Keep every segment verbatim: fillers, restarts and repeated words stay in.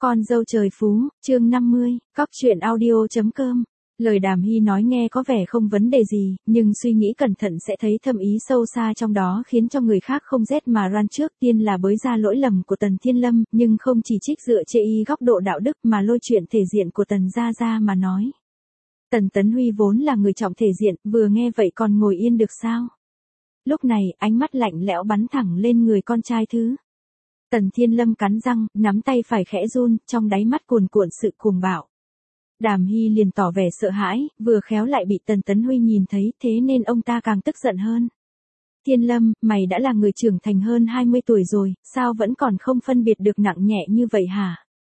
Con dâu trời phú, chương năm mươi, cóc truyện audio.com. Lời Đàm Hy nói nghe có vẻ không vấn đề gì, nhưng suy nghĩ cẩn thận sẽ thấy thâm ý sâu xa trong đó khiến cho người khác không rét mà ran trước tiên là bới ra lỗi lầm của Tần Thiên Lâm, nhưng không chỉ trích dựa chê y góc độ đạo đức mà lôi chuyện thể diện của Tần Gia Gia mà nói. Tần Tấn Huy vốn là người trọng thể diện, vừa nghe vậy còn ngồi yên được sao? Lúc này, ánh mắt lạnh lẽo bắn thẳng lên người con trai thứ. Tần Thiên Lâm cắn răng, nắm tay phải khẽ run, trong đáy mắt cuồn cuộn sự cuồng bạo. Đàm Hy liền tỏ vẻ sợ hãi, vừa khéo lại bị Tần Tấn Huy nhìn thấy, thế nên ông ta càng tức giận hơn. Thiên Lâm, mày đã là người trưởng thành hơn hai mươi tuổi rồi, sao vẫn còn không phân biệt được nặng nhẹ như vậy hả?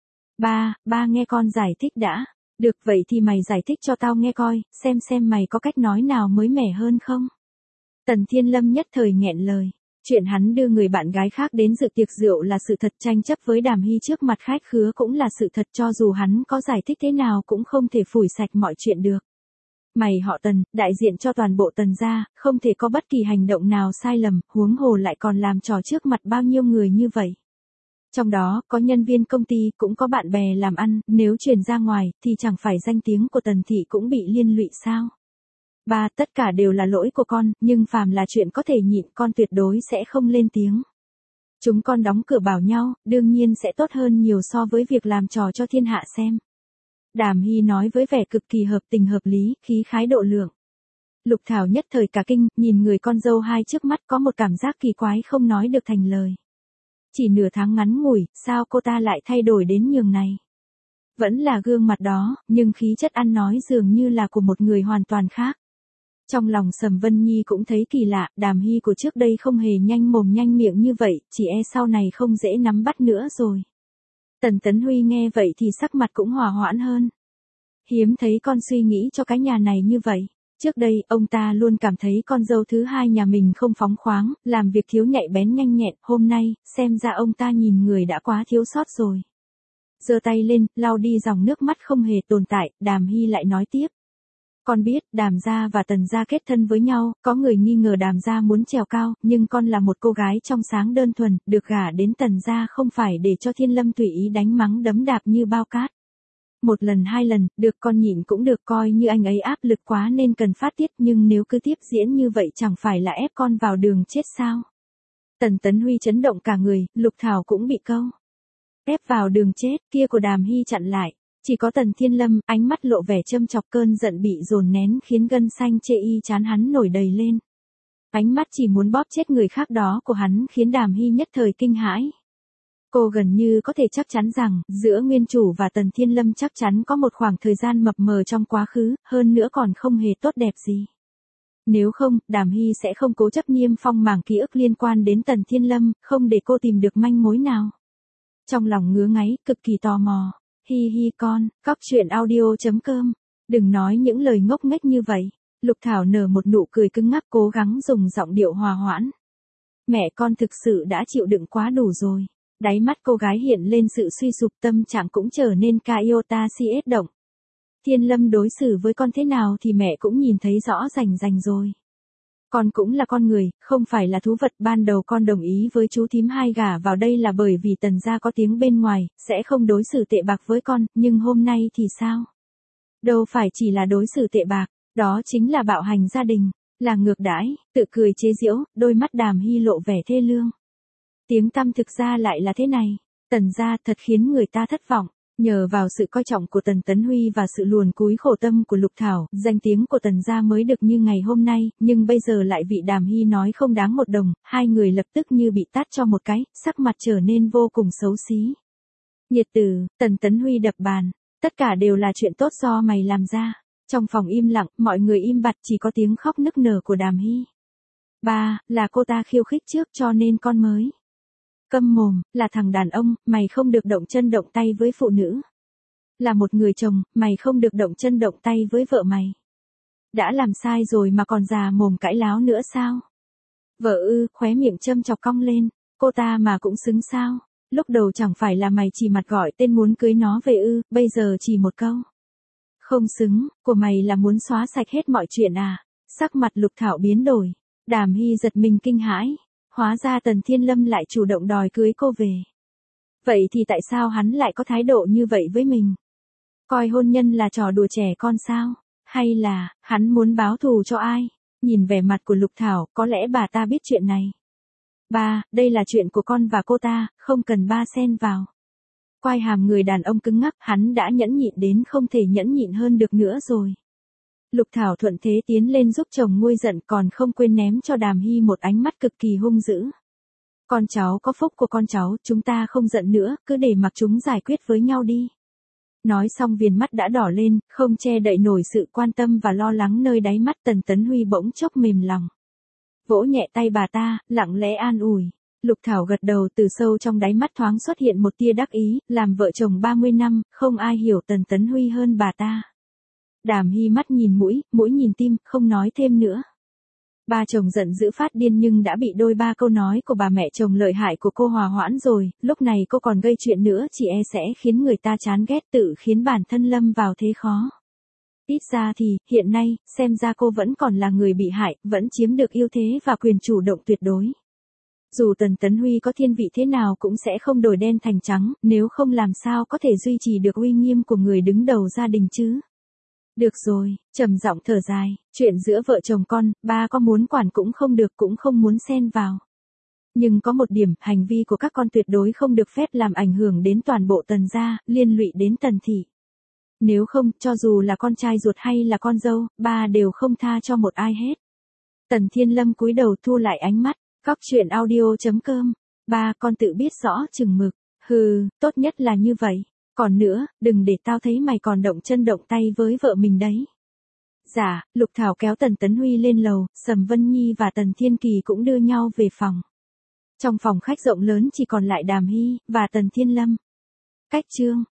Ba, ba nghe con giải thích đã. Được vậy thì mày giải thích cho tao nghe coi, xem xem mày có cách nói nào mới mẻ hơn không? Tần Thiên Lâm nhất thời nghẹn lời. Chuyện hắn đưa người bạn gái khác đến dự tiệc rượu là sự thật, tranh chấp với Đàm Hy trước mặt khách khứa cũng là sự thật, cho dù hắn có giải thích thế nào cũng không thể phủi sạch mọi chuyện được. Mày họ Tần, đại diện cho toàn bộ Tần gia, không thể có bất kỳ hành động nào sai lầm, huống hồ lại còn làm trò trước mặt bao nhiêu người như vậy. Trong đó, có nhân viên công ty, cũng có bạn bè làm ăn, nếu truyền ra ngoài, thì chẳng phải danh tiếng của Tần thị cũng bị liên lụy sao? Ba, tất cả đều là lỗi của con, nhưng phàm là chuyện có thể nhịn, con tuyệt đối sẽ không lên tiếng. Chúng con đóng cửa bảo nhau, đương nhiên sẽ tốt hơn nhiều so với việc làm trò cho thiên hạ xem. Đàm Hy nói với vẻ cực kỳ hợp tình hợp lý, khí khái độ lượng. Lục Thảo nhất thời cả kinh, nhìn người con dâu hai trước mắt có một cảm giác kỳ quái không nói được thành lời. Chỉ nửa tháng ngắn ngủi, sao cô ta lại thay đổi đến nhường này? Vẫn là gương mặt đó, nhưng khí chất ăn nói dường như là của một người hoàn toàn khác. Trong lòng Sầm Vân Nhi cũng thấy kỳ lạ, Đàm Hy của trước đây không hề nhanh mồm nhanh miệng như vậy, chỉ e sau này không dễ nắm bắt nữa rồi. Tần Tấn Huy nghe vậy thì sắc mặt cũng hòa hoãn hơn. Hiếm thấy con suy nghĩ cho cái nhà này như vậy. Trước đây, ông ta luôn cảm thấy con dâu thứ hai nhà mình không phóng khoáng, làm việc thiếu nhạy bén nhanh nhẹn, hôm nay, xem ra ông ta nhìn người đã quá thiếu sót rồi. Giơ tay lên, lau đi dòng nước mắt không hề tồn tại, Đàm Hy lại nói tiếp. Con biết, Đàm gia và Tần gia kết thân với nhau, có người nghi ngờ Đàm gia muốn trèo cao, nhưng con là một cô gái trong sáng đơn thuần, được gả đến Tần gia không phải để cho Thiên Lâm tùy ý đánh mắng đấm đạp như bao cát. Một lần hai lần, được con nhịn cũng được, coi như anh ấy áp lực quá nên cần phát tiết, nhưng nếu cứ tiếp diễn như vậy chẳng phải là ép con vào đường chết sao? Tần Tấn Huy chấn động cả người, Lục Thảo cũng bị câu. Ép vào đường chết, kia của Đàm Hy chặn lại. Chỉ có Tần Thiên Lâm, ánh mắt lộ vẻ châm chọc, cơn giận bị dồn nén khiến gân xanh chê y chán hắn nổi đầy lên. Ánh mắt chỉ muốn bóp chết người khác đó của hắn khiến Đàm Hy nhất thời kinh hãi. Cô gần như có thể chắc chắn rằng, giữa nguyên chủ và Tần Thiên Lâm chắc chắn có một khoảng thời gian mập mờ trong quá khứ, hơn nữa còn không hề tốt đẹp gì. Nếu không, Đàm Hy sẽ không cố chấp niêm phong mảng ký ức liên quan đến Tần Thiên Lâm, không để cô tìm được manh mối nào. Trong lòng ngứa ngáy, cực kỳ tò mò. Hi hi con, cóc truyện audio.com. Đừng nói những lời ngốc nghếch như vậy. Lục Thảo nở một nụ cười cứng ngắc, cố gắng dùng giọng điệu hòa hoãn. Mẹ con thực sự đã chịu đựng quá đủ rồi. Đáy mắt cô gái hiện lên sự suy sụp, tâm trạng cũng trở nên ca iota si ết động. Thiên Lâm đối xử với con thế nào thì mẹ cũng nhìn thấy rõ rành rành rồi. Con cũng là con người, không phải là thú vật. Ban đầu con đồng ý với chú thím hai gả vào đây là bởi vì Tần gia có tiếng bên ngoài, sẽ không đối xử tệ bạc với con, nhưng hôm nay thì sao? Đâu phải chỉ là đối xử tệ bạc, đó chính là bạo hành gia đình, là ngược đãi, tự cười chế giễu, đôi mắt Đàm Hy lộ vẻ thê lương. Tiếng tăm thực ra lại là thế này, Tần gia thật khiến người ta thất vọng. Nhờ vào sự coi trọng của Tần Tấn Huy và sự luồn cúi khổ tâm của Lục Thảo, danh tiếng của Tần gia mới được như ngày hôm nay, nhưng bây giờ lại vị Đàm Hy nói không đáng một đồng, hai người lập tức như bị tát cho một cái, sắc mặt trở nên vô cùng xấu xí. Nhiệt tử, Tần Tấn Huy đập bàn, tất cả đều là chuyện tốt do mày làm ra. Trong phòng im lặng, mọi người im bặt, chỉ có tiếng khóc nức nở của Đàm Hy. Ba, là cô ta khiêu khích trước cho nên con mới. Câm mồm, là thằng đàn ông, mày không được động chân động tay với phụ nữ. Là một người chồng, mày không được động chân động tay với vợ mày. Đã làm sai rồi mà còn già mồm cãi láo nữa sao? Vợ ư, khóe miệng châm chọc cong lên, cô ta mà cũng xứng sao? Lúc đầu chẳng phải là mày chỉ mặt gọi tên muốn cưới nó về ư, bây giờ chỉ một câu. Không xứng, của mày là muốn xóa sạch hết mọi chuyện à? Sắc mặt Lục Thảo biến đổi, Đàm Hy giật mình kinh hãi. Hóa ra Tần Thiên Lâm lại chủ động đòi cưới cô về. Vậy thì tại sao hắn lại có thái độ như vậy với mình? Coi hôn nhân là trò đùa trẻ con sao? Hay là, hắn muốn báo thù cho ai? Nhìn vẻ mặt của Lục Thảo, có lẽ bà ta biết chuyện này. Ba, đây là chuyện của con và cô ta, không cần ba xen vào. Quai hàm người đàn ông cứng ngắc, hắn đã nhẫn nhịn đến không thể nhẫn nhịn hơn được nữa rồi. Lục Thảo thuận thế tiến lên giúp chồng nguôi giận, còn không quên ném cho Đàm Hy một ánh mắt cực kỳ hung dữ. Con cháu có phúc của con cháu, chúng ta không giận nữa, cứ để mặc chúng giải quyết với nhau đi. Nói xong viền mắt đã đỏ lên, không che đậy nổi sự quan tâm và lo lắng nơi đáy mắt. Tần Tấn Huy bỗng chốc mềm lòng. Vỗ nhẹ tay bà ta, lặng lẽ an ủi. Lục Thảo gật đầu, từ sâu trong đáy mắt thoáng xuất hiện một tia đắc ý, làm vợ chồng ba mươi năm, không ai hiểu Tần Tấn Huy hơn bà ta. Đàm Hy mắt nhìn mũi, mũi nhìn tim, không nói thêm nữa. Ba chồng giận dữ phát điên nhưng đã bị đôi ba câu nói của bà mẹ chồng lợi hại của cô hòa hoãn rồi, lúc này cô còn gây chuyện nữa chỉ e sẽ khiến người ta chán ghét, tự khiến bản thân lâm vào thế khó. Ít ra thì, hiện nay, xem ra cô vẫn còn là người bị hại, vẫn chiếm được ưu thế và quyền chủ động tuyệt đối. Dù Tần Tấn Huy có thiên vị thế nào cũng sẽ không đổi đen thành trắng, nếu không làm sao có thể duy trì được uy nghiêm của người đứng đầu gia đình chứ. Được rồi, trầm giọng thở dài, chuyện giữa vợ chồng con, ba có muốn quản cũng không được, cũng không muốn xen vào. Nhưng có một điểm, hành vi của các con tuyệt đối không được phép làm ảnh hưởng đến toàn bộ Tần gia, liên lụy đến Tần thị. Nếu không, cho dù là con trai ruột hay là con dâu, ba đều không tha cho một ai hết. Tần Thiên Lâm cúi đầu thu lại ánh mắt, cóc truyện audio chấm com. Ba, con tự biết rõ chừng mực. Hừ, tốt nhất là như vậy. Còn nữa, đừng để tao thấy mày còn động chân động tay với vợ mình đấy. Dạ, Lục Thảo kéo Tần Tấn Huy lên lầu, Sầm Vân Nhi và Tần Thiên Kỳ cũng đưa nhau về phòng. Trong phòng khách rộng lớn chỉ còn lại Đàm Hy và Tần Thiên Lâm. Cách chương